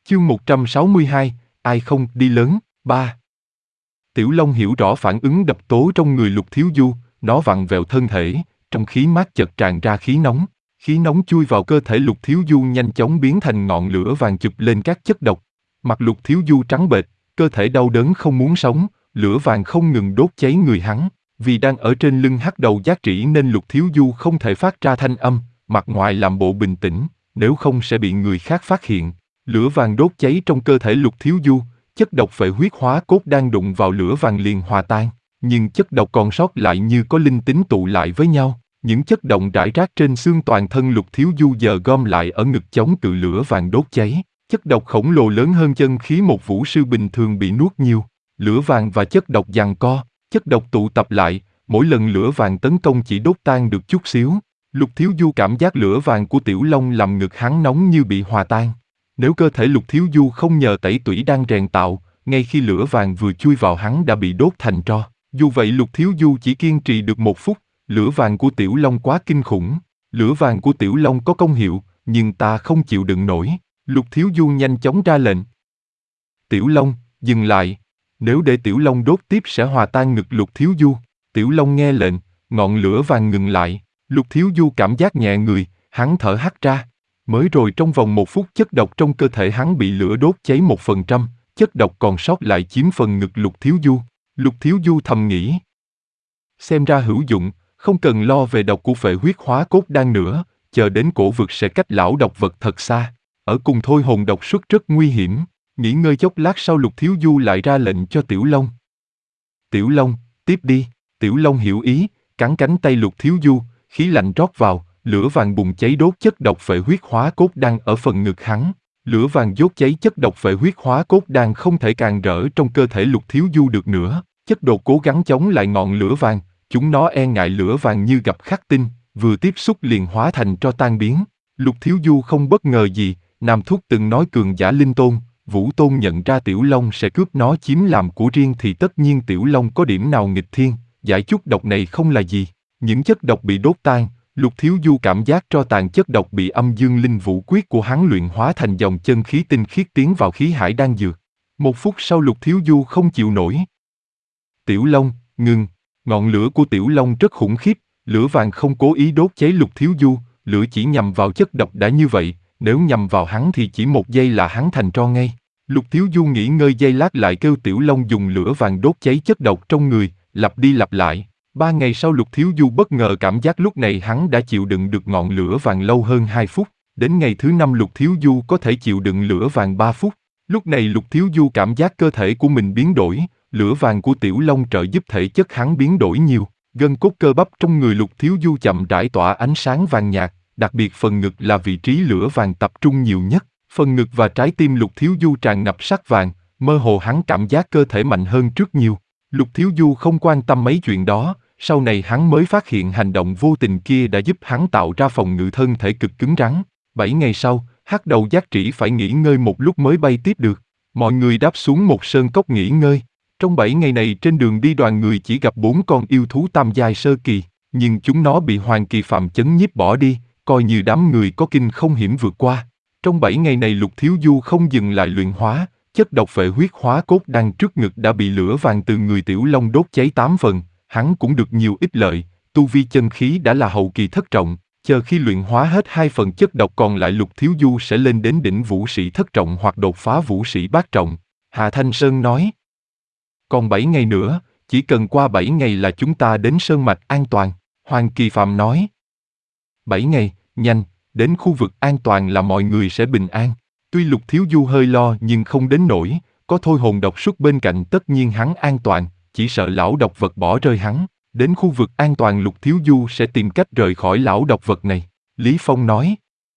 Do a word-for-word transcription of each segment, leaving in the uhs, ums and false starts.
Chương một trăm sáu mươi hai, ai không đi lớn, ba. Tiểu Long hiểu rõ phản ứng độc tố trong người Lục Thiếu Du, nó vặn vẹo thân thể, trong khí mát chợt tràn ra khí nóng. Khí nóng chui vào cơ thể Lục Thiếu Du nhanh chóng biến thành ngọn lửa vàng chụp lên các chất độc. Mặt Lục Thiếu Du trắng bệch, cơ thể đau đớn không muốn sống, lửa vàng không ngừng đốt cháy người hắn. Vì đang ở trên lưng hắc đầu giác trĩ nên Lục Thiếu Du không thể phát ra thanh âm, mặt ngoài làm bộ bình tĩnh, nếu không sẽ bị người khác phát hiện. Lửa vàng đốt cháy trong cơ thể Lục Thiếu Du, chất độc phệ huyết hóa cốt đang đụng vào lửa vàng liền hòa tan, nhưng chất độc còn sót lại như có linh tính tụ lại với nhau. Những chất độc rải rác trên xương toàn thân Lục Thiếu Du giờ gom lại ở ngực chống cự lửa vàng đốt cháy. Chất độc khổng lồ lớn hơn chân khí một vũ sư bình thường bị nuốt nhiều. Lửa vàng và chất độc giằng co, chất độc tụ tập lại, mỗi lần lửa vàng tấn công chỉ đốt tan được chút xíu. Lục Thiếu Du cảm giác lửa vàng của Tiểu Long làm ngực hắn nóng như bị hòa tan. Nếu cơ thể Lục Thiếu Du không nhờ tẩy tủy đang rèn tạo, ngay khi lửa vàng vừa chui vào hắn đã bị đốt thành tro. Dù vậy Lục Thiếu Du chỉ kiên trì được một phút, lửa vàng của Tiểu Long quá kinh khủng. Lửa vàng của Tiểu Long có công hiệu, nhưng ta không chịu đựng nổi. Lục Thiếu Du nhanh chóng ra lệnh. Tiểu Long, dừng lại. Nếu để Tiểu Long đốt tiếp sẽ hòa tan ngực Lục Thiếu Du. Tiểu Long nghe lệnh, ngọn lửa vàng ngừng lại. Lục Thiếu Du cảm giác nhẹ người, hắn thở hắt ra. Mới rồi trong vòng một phút chất độc trong cơ thể hắn bị lửa đốt cháy một phần trăm, chất độc còn sót lại chiếm phần ngực Lục Thiếu Du. Lục Thiếu Du thầm nghĩ. Xem ra hữu dụng, không cần lo về độc của phệ huyết hóa cốt đan nữa, chờ đến cổ vực sẽ cách lão độc vật thật xa. Ở cùng thôi hồn độc xuất rất nguy hiểm. Nghỉ ngơi chốc lát sau Lục Thiếu Du lại ra lệnh cho Tiểu Long. Tiểu Long, tiếp đi. Tiểu Long hiểu ý, cắn cánh tay Lục Thiếu Du, khí lạnh rót vào, lửa vàng bùng cháy đốt chất độc phệ huyết hóa cốt đan ở phần ngực hắn. Lửa vàng đốt cháy chất độc phệ huyết hóa cốt đan không thể càng rỡ trong cơ thể Lục Thiếu Du được nữa. Chất độc cố gắng chống lại ngọn lửa vàng, chúng nó e ngại lửa vàng như gặp khắc tinh, vừa tiếp xúc liền hóa thành tro tan biến. Lục Thiếu Du không bất ngờ gì, Nam Thúc từng nói cường giả linh tôn, Vũ Tôn nhận ra Tiểu Long sẽ cướp nó chiếm làm của riêng thì tất nhiên Tiểu Long có điểm nào nghịch thiên, giải chút độc này không là gì. Những chất độc bị đốt tan, Lục Thiếu Du cảm giác tro tàn chất độc bị âm dương linh vũ quyết của hắn luyện hóa thành dòng chân khí tinh khiết tiến vào khí hải đan dược. Một phút sau Lục Thiếu Du không chịu nổi. Tiểu Long, ngừng. Ngọn lửa của Tiểu Long rất khủng khiếp, lửa vàng không cố ý đốt cháy Lục Thiếu Du, lửa chỉ nhằm vào chất độc đã như vậy, nếu nhằm vào hắn thì chỉ một giây là hắn thành tro ngay. Lục Thiếu Du nghỉ ngơi giây lát lại kêu Tiểu Long dùng lửa vàng đốt cháy chất độc trong người, lặp đi lặp lại. Ba ngày sau Lục Thiếu Du bất ngờ cảm giác lúc này hắn đã chịu đựng được ngọn lửa vàng lâu hơn hai phút. Đến ngày thứ năm Lục Thiếu Du có thể chịu đựng lửa vàng ba phút. Lúc này Lục Thiếu Du cảm giác cơ thể của mình biến đổi, lửa vàng của Tiểu Long trợ giúp thể chất hắn biến đổi nhiều. Gân cốt cơ bắp trong người Lục Thiếu Du chậm rãi tỏa ánh sáng vàng nhạt, đặc biệt phần ngực là vị trí lửa vàng tập trung nhiều nhất. Phần ngực và trái tim Lục Thiếu Du tràn ngập sắc vàng, mơ hồ hắn cảm giác cơ thể mạnh hơn trước nhiều. Lục Thiếu Du không quan tâm mấy chuyện đó, sau này hắn mới phát hiện hành động vô tình kia đã giúp hắn tạo ra phòng ngự thân thể cực cứng rắn. Bảy ngày sau, hắc đầu giác trĩ phải nghỉ ngơi một lúc mới bay tiếp được. Mọi người đáp xuống một sơn cốc nghỉ ngơi. Trong bảy ngày này trên đường đi đoàn người chỉ gặp bốn con yêu thú tam giai sơ kỳ, nhưng chúng nó bị Hoàng Kỳ Phạm chấn nhiếp bỏ đi, coi như đám người có kinh không hiểm vượt qua. Trong bảy ngày này Lục Thiếu Du không dừng lại luyện hóa, chất độc phệ huyết hóa cốt đan trước ngực đã bị lửa vàng từ người Tiểu Long đốt cháy tám phần, hắn cũng được nhiều ích lợi, tu vi chân khí đã là hậu kỳ thất trọng, chờ khi luyện hóa hết hai phần chất độc còn lại Lục Thiếu Du sẽ lên đến đỉnh vũ sĩ thất trọng hoặc đột phá vũ sĩ bát trọng. Hà Thanh Sơn nói. Còn bảy ngày nữa, chỉ cần qua bảy ngày là chúng ta đến sơn mạch an toàn, Hoàng Kỳ Phạm nói. Bảy ngày, nhanh, đến khu vực an toàn là mọi người sẽ bình an. Tuy Lục Thiếu Du hơi lo nhưng không đến nỗi, có thôi hồn độc xuất bên cạnh tất nhiên hắn an toàn, chỉ sợ lão độc vật bỏ rơi hắn. Đến khu vực an toàn Lục Thiếu Du sẽ tìm cách rời khỏi lão độc vật này. Lý Phong nói.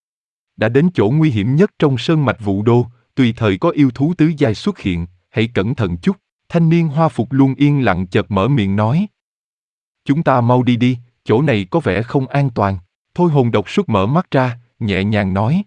Đã đến chỗ nguy hiểm nhất trong sơn mạch Vũ Đô, tùy thời có yêu thú tứ giai xuất hiện, hãy cẩn thận chút. Thanh niên hoa phục luôn yên lặng chợt mở miệng nói. Chúng ta mau đi đi, chỗ này có vẻ không an toàn. Thôi hồn độc xuất mở mắt ra, nhẹ nhàng nói.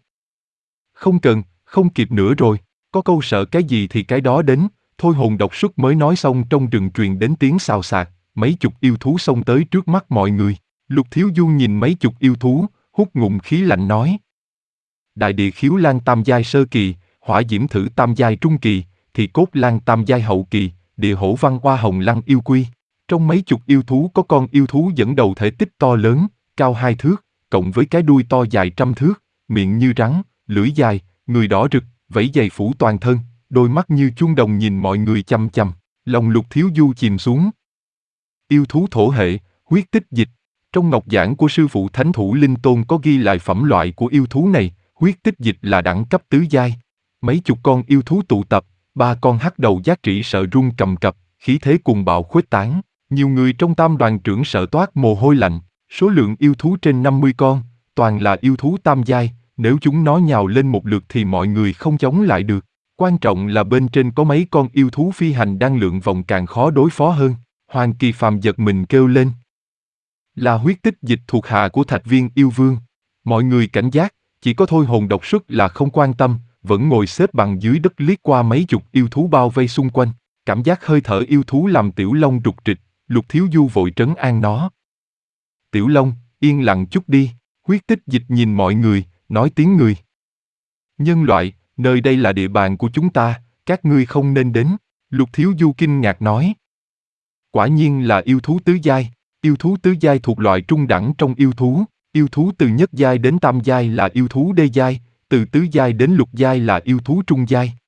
Không cần, không kịp nữa rồi, có câu sợ cái gì thì cái đó đến. Thôi hồn độc xuất mới nói xong trong rừng truyền đến tiếng xào xạc, mấy chục yêu thú xông tới trước mắt mọi người. Lục Thiếu Du nhìn mấy chục yêu thú, hút ngụm khí lạnh nói. Đại địa khiếu lan tam giai sơ kỳ, hỏa diễm thử tam giai trung kỳ, thì cốt lang tam giai hậu kỳ, địa hổ văn oa hồng lăng yêu quy. Trong mấy chục yêu thú có con yêu thú dẫn đầu thể tích to lớn, cao hai thước, cộng với cái đuôi to dài trăm thước, miệng như rắn, lưỡi dài, người đỏ rực, vảy dày phủ toàn thân, đôi mắt như chuông đồng nhìn mọi người chăm chăm. Lòng Lục Thiếu Du chìm xuống. Yêu thú thổ hệ, huyết tích dịch. Trong ngọc giảng của sư phụ Thánh Thủ Linh Tôn có ghi lại phẩm loại của yêu thú này, huyết tích dịch là đẳng cấp tứ giai. Mấy chục con yêu thú tụ tập, ba con hắc đầu giác trĩ sợ run cầm cập, khí thế cuồng bạo khuếch tán. Nhiều người trong tam đoàn trưởng sợ toát mồ hôi lạnh. Số lượng yêu thú trên năm mươi con, toàn là yêu thú tam giai, nếu chúng nó nhào lên một lượt thì mọi người không chống lại được. Quan trọng là bên trên có mấy con yêu thú phi hành đang lượn vòng càng khó đối phó hơn. Hoàng Kỳ Phàm giật mình kêu lên. Là huyết tích dịch thuộc hạ của Thạch Viên Yêu Vương. Mọi người cảnh giác, chỉ có Thôi Hồn độc xuất là không quan tâm, vẫn ngồi xếp bằng dưới đất liếc qua mấy chục yêu thú bao vây xung quanh. Cảm giác hơi thở yêu thú làm Tiểu Long rục rịch, Lục Thiếu Du vội trấn an nó. Tiểu Long, yên lặng chút đi. Huyết tích dịch nhìn mọi người, nói tiếng người. Nhân loại, nơi đây là địa bàn của chúng ta, các ngươi không nên đến. Lục Thiếu Du kinh ngạc nói. Quả nhiên là yêu thú tứ giai. Yêu thú tứ giai thuộc loại trung đẳng trong yêu thú. Yêu thú từ nhất giai đến tam giai là yêu thú đê giai, từ tứ giai đến lục giai là yêu thú trung giai.